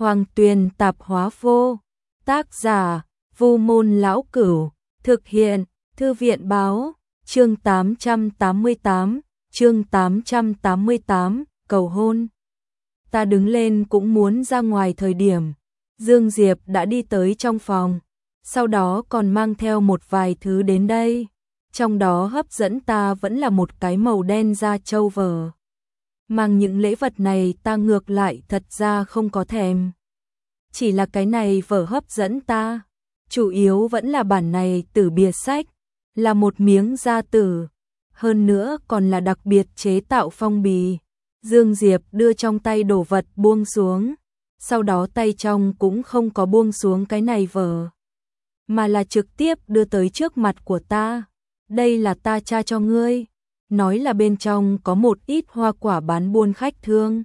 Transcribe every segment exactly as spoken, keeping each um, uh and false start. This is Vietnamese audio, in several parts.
Hoàng Tuyền Tạp Hóa Vô. Tác giả: Vu Môn Lão Cửu. Thực hiện: Thư viện báo. Chương tám trăm tám mươi tám, chương tám trăm tám mươi tám, cầu hôn. Ta đứng lên cũng muốn ra ngoài thời điểm Dương Diệp đã đi tới trong phòng, sau đó còn mang theo một vài thứ đến đây. Trong đó hấp dẫn ta vẫn là một cái màu đen da trâu vờ. Mang những lễ vật này ta ngược lại thật ra không có thèm. Chỉ là cái này vở hấp dẫn ta. Chủ yếu vẫn là bản này tử bìa sách, là một miếng da tử. Hơn nữa còn là đặc biệt chế tạo phong bì. Dương Diệp đưa trong tay đồ vật buông xuống. Sau đó tay trong cũng không có buông xuống cái này vở, mà là trực tiếp đưa tới trước mặt của ta. Đây là ta tra cho ngươi. Nói là bên trong có một ít hoa quả bán buôn khách thương.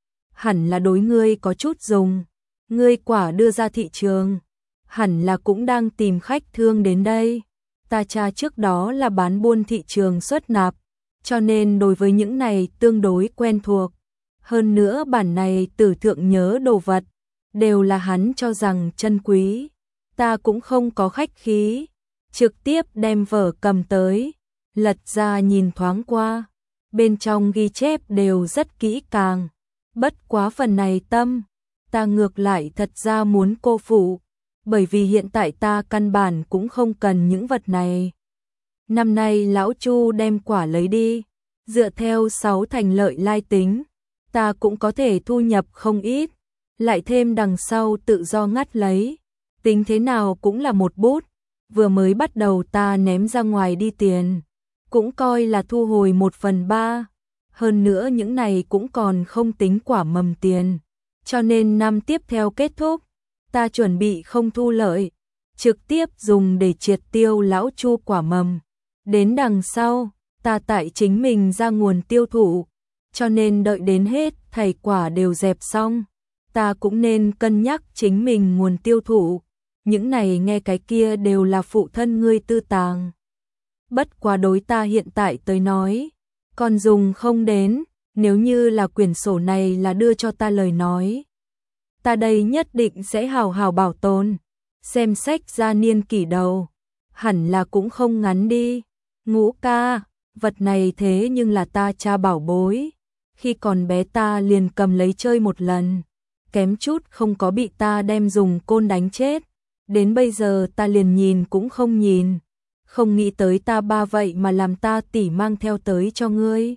Hẳn là đối ngươi có chút dùng. Ngươi quả đưa ra thị trường, hẳn là cũng đang tìm khách thương đến đây. Ta tra trước đó là bán buôn thị trường xuất nạp, cho nên đối với những này tương đối quen thuộc. Hơn nữa bản này tử thượng nhớ đồ vật, đều là hắn cho rằng chân quý. Ta cũng không có khách khí, trực tiếp đem vở cầm tới, lật ra nhìn thoáng qua. Bên trong ghi chép đều rất kỹ càng. Bất quá phần này tâm, ta ngược lại thật ra muốn cô phụ, bởi vì hiện tại ta căn bản cũng không cần những vật này. Năm nay lão Chu đem quả lấy đi, dựa theo sáu thành lợi lai tính, ta cũng có thể thu nhập không ít, lại thêm đằng sau tự do ngắt lấy, tính thế nào cũng là một bút. Vừa mới bắt đầu ta ném ra ngoài đi tiền, cũng coi là thu hồi một phần ba. Hơn nữa những này cũng còn không tính quả mầm tiền, cho nên năm tiếp theo kết thúc, ta chuẩn bị không thu lợi, trực tiếp dùng để triệt tiêu lão Chu quả mầm. Đến đằng sau, ta tại chính mình ra nguồn tiêu thụ, cho nên đợi đến hết thảy quả đều dẹp xong, ta cũng nên cân nhắc chính mình nguồn tiêu thụ. Những này nghe cái kia đều là phụ thân ngươi tư tàng. Bất quá đối ta hiện tại tới nói, còn dùng không đến. Nếu như là quyển sổ này là đưa cho ta lời nói, ta đây nhất định sẽ hào hào bảo tồn. Xem sách ra niên kỷ đầu, hẳn là cũng không ngắn đi. Ngũ ca, vật này thế nhưng là ta cha bảo bối. Khi còn bé ta liền cầm lấy chơi một lần, kém chút không có bị ta đem dùng côn đánh chết. Đến bây giờ ta liền nhìn cũng không nhìn. Không nghĩ tới ta ba vậy mà làm ta tỉ mang theo tới cho ngươi.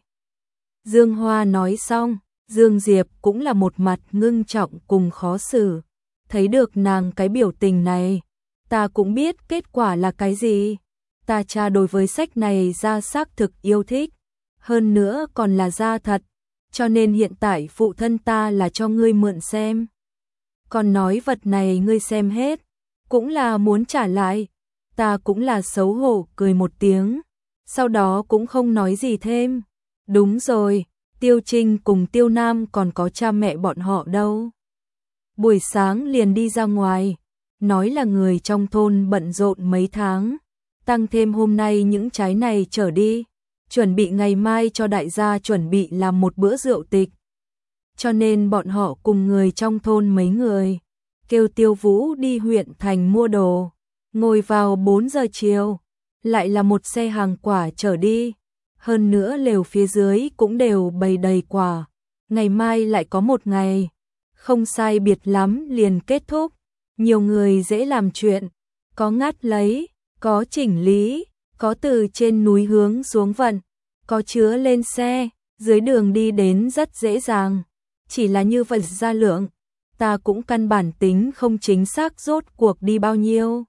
Dương Hoa nói xong, Dương Diệp cũng là một mặt ngưng trọng cùng khó xử. Thấy được nàng cái biểu tình này, ta cũng biết kết quả là cái gì. Ta cha đối với sách này ra xác thực yêu thích, hơn nữa còn là ra thật, cho nên hiện tại phụ thân ta là cho ngươi mượn xem. Còn nói vật này ngươi xem hết, cũng là muốn trả lại. Ta cũng là xấu hổ cười một tiếng, sau đó cũng không nói gì thêm. Đúng rồi, Tiêu Trinh cùng Tiêu Nam còn có cha mẹ bọn họ đâu. Buổi sáng liền đi ra ngoài, nói là người trong thôn bận rộn mấy tháng, tăng thêm hôm nay những trái này trở đi, chuẩn bị ngày mai cho đại gia chuẩn bị làm một bữa rượu tịch. Cho nên bọn họ cùng người trong thôn mấy người, kêu Tiêu Vũ đi huyện thành mua đồ, ngồi vào bốn giờ chiều, lại là một xe hàng quả trở đi. Hơn nữa lều phía dưới cũng đều bày đầy quả. Ngày mai lại có một ngày, không sai biệt lắm liền kết thúc. Nhiều người dễ làm chuyện, có ngắt lấy, có chỉnh lý, có từ trên núi hướng xuống vận, có chứa lên xe, dưới đường đi đến rất dễ dàng. Chỉ là như vậy ra lượng, ta cũng căn bản tính không chính xác rốt cuộc đi bao nhiêu.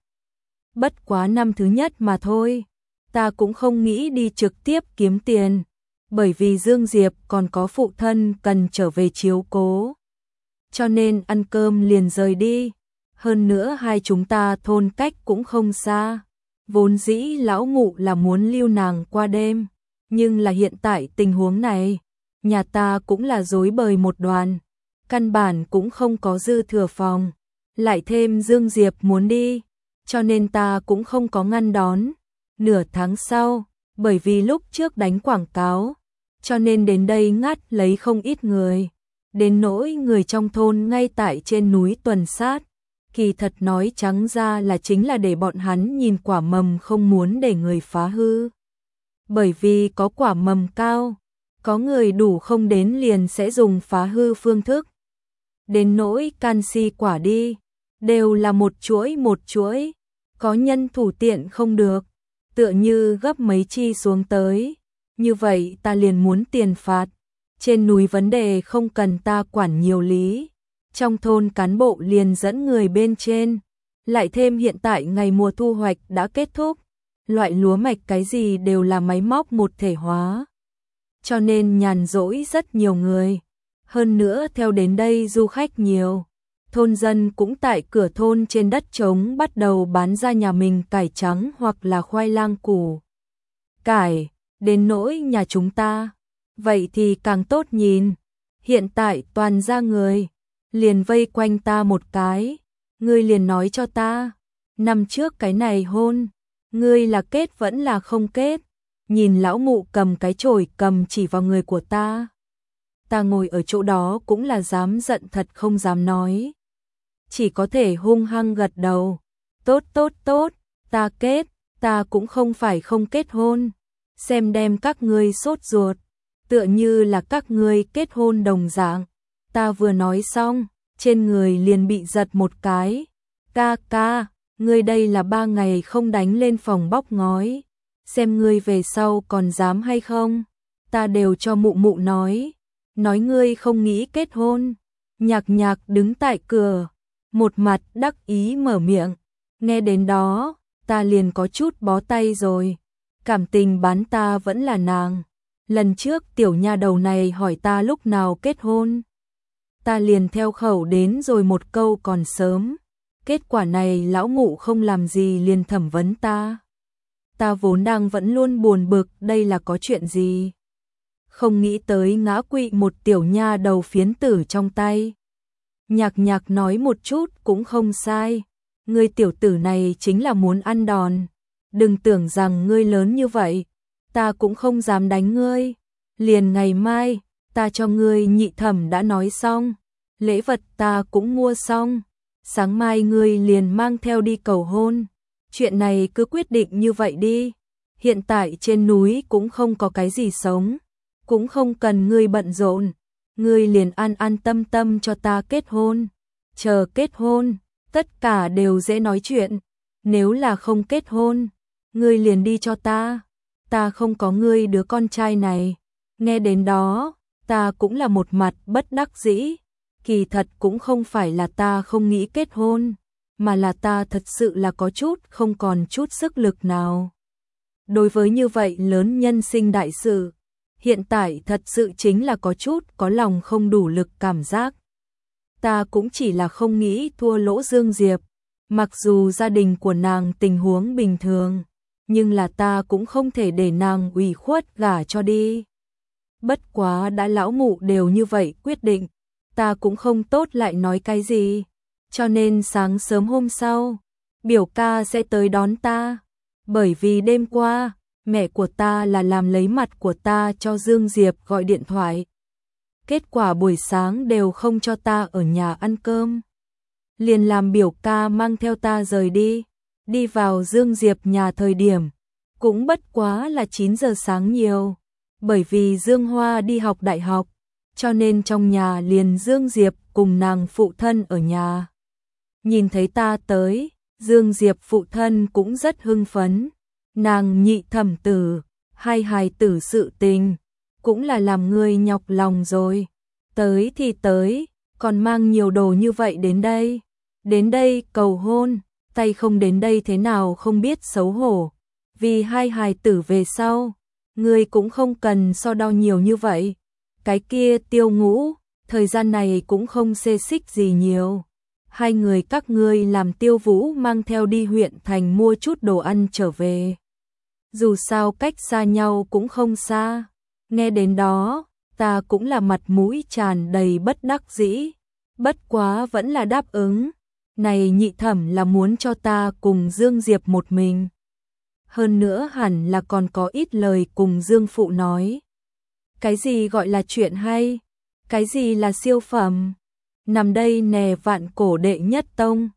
Bất quá năm thứ nhất mà thôi. Ta cũng không nghĩ đi trực tiếp kiếm tiền, bởi vì Dương Diệp còn có phụ thân cần trở về chiếu cố. Cho nên ăn cơm liền rời đi. Hơn nữa hai chúng ta thôn cách cũng không xa. Vốn dĩ lão ngụ là muốn lưu nàng qua đêm, nhưng là hiện tại tình huống này, nhà ta cũng là rối bời một đoàn, căn bản cũng không có dư thừa phòng. Lại thêm Dương Diệp muốn đi, cho nên ta cũng không có ngăn đón. Nửa tháng sau, bởi vì lúc trước đánh quảng cáo, cho nên đến đây ngắt lấy không ít người. đến nỗi người trong thôn ngay tại trên núi tuần sát, kỳ thật nói trắng ra là chính là để bọn hắn nhìn quả mầm không muốn để người phá hư. Bởi vì có quả mầm cao, có người đủ không đến liền sẽ dùng phá hư phương thức. Đến nỗi canxi quả đi, đều là một chuỗi một chuỗi, có nhân thủ tiện không được, tựa như gấp mấy chi xuống tới, như vậy ta liền muốn tiền phạt. Trên núi vấn đề không cần ta quản nhiều lý, trong thôn cán bộ liền dẫn người bên trên, lại thêm hiện tại ngày mùa thu hoạch đã kết thúc, loại lúa mạch cái gì đều là máy móc một thể hóa, cho nên nhàn rỗi rất nhiều người. Hơn nữa theo đến đây du khách nhiều, thôn dân cũng tại cửa thôn trên đất trống bắt đầu bán ra nhà mình cải trắng hoặc là khoai lang củ cải, đến nỗi nhà chúng ta, vậy thì càng tốt nhìn. Hiện tại toàn ra người, liền vây quanh ta một cái, ngươi liền nói cho ta, năm trước cái này hôn, ngươi là kết vẫn là không kết, nhìn lão mụ cầm cái chổi cầm chỉ vào người của ta. Ta ngồi ở chỗ đó cũng là dám giận thật không dám nói. Chỉ có thể hung hăng gật đầu. Tốt tốt tốt, ta kết, ta cũng không phải không kết hôn. Xem đem các ngươi sốt ruột, tựa như là các ngươi kết hôn đồng dạng. Ta vừa nói xong, trên người liền bị giật một cái. Ca ca, ngươi đây là ba ngày không đánh lên phòng bóc ngói. Xem ngươi về sau còn dám hay không. Ta đều cho mụ mụ nói. Nói ngươi không nghĩ kết hôn. Nhạc nhạc đứng tại cửa, một mặt đắc ý mở miệng. Nghe đến đó, ta liền có chút bó tay rồi. Cảm tình bán ta vẫn là nàng. Lần trước tiểu nha đầu này hỏi ta lúc nào kết hôn. Ta liền theo khẩu đến rồi một câu còn sớm. Kết quả này lão mụ không làm gì liền thẩm vấn ta. Ta vốn đang vẫn luôn buồn bực đây là có chuyện gì. Không nghĩ tới ngã quỵ một tiểu nha đầu phiến tử trong tay. Nhạc nhạc nói một chút cũng không sai. Ngươi tiểu tử này chính là muốn ăn đòn. Đừng tưởng rằng ngươi lớn như vậy. Ta cũng không dám đánh ngươi. Liền ngày mai, ta cho ngươi nhị thẩm đã nói xong. Lễ vật ta cũng mua xong. Sáng mai ngươi liền mang theo đi cầu hôn. Chuyện này cứ quyết định như vậy đi. Hiện tại trên núi cũng không có cái gì sống. Cũng không cần ngươi bận rộn. Ngươi liền an an tâm tâm cho ta kết hôn. Chờ kết hôn, tất cả đều dễ nói chuyện. Nếu là không kết hôn, ngươi liền đi cho ta. Ta không có ngươi đứa con trai này. Nghe đến đó, ta cũng là một mặt bất đắc dĩ. Kỳ thật cũng không phải là ta không nghĩ kết hôn, mà là ta thật sự là có chút không còn chút sức lực nào. Đối với như vậy lớn nhân sinh đại sự, hiện tại thật sự chính là có chút có lòng không đủ lực cảm giác. Ta cũng chỉ là không nghĩ thua lỗ Dương Diệp, mặc dù gia đình của nàng tình huống bình thường, nhưng là ta cũng không thể để nàng ủy khuất gả cho đi. Bất quá đã lão mụ đều như vậy quyết định, ta cũng không tốt lại nói cái gì, cho nên sáng sớm hôm sau, biểu ca sẽ tới đón ta, bởi vì đêm qua, mẹ của ta là làm lấy mặt của ta cho Dương Diệp gọi điện thoại. Kết quả buổi sáng đều không cho ta ở nhà ăn cơm. Liền làm biểu ca mang theo ta rời đi, đi vào Dương Diệp nhà thời điểm, cũng bất quá là chín giờ sáng nhiều, bởi vì Dương Hoa đi học đại học, cho nên trong nhà liền Dương Diệp cùng nàng phụ thân ở nhà. Nhìn thấy ta tới, Dương Diệp phụ thân cũng rất hưng phấn, nàng nhị thẩm tử, hai hài tử sự tình, cũng là làm người nhọc lòng rồi. Tới thì tới, còn mang nhiều đồ như vậy đến đây. Đến đây cầu hôn, tay không đến đây thế nào không biết xấu hổ. Vì hai hài tử về sau, người cũng không cần so đo nhiều như vậy. Cái kia Tiêu Ngũ, thời gian này cũng không xê xích gì nhiều. Hai người các ngươi làm Tiêu Vũ mang theo đi huyện thành mua chút đồ ăn trở về. Dù sao cách xa nhau cũng không xa. Nghe đến đó, ta cũng là mặt mũi tràn đầy bất đắc dĩ. Bất quá vẫn là đáp ứng. Này nhị thẩm là muốn cho ta cùng Dương Diệp một mình. Hơn nữa hẳn là còn có ít lời cùng Dương Phụ nói. Cái gì gọi là chuyện hay? Cái gì là siêu phẩm? Nằm đây nè vạn cổ đệ nhất tông.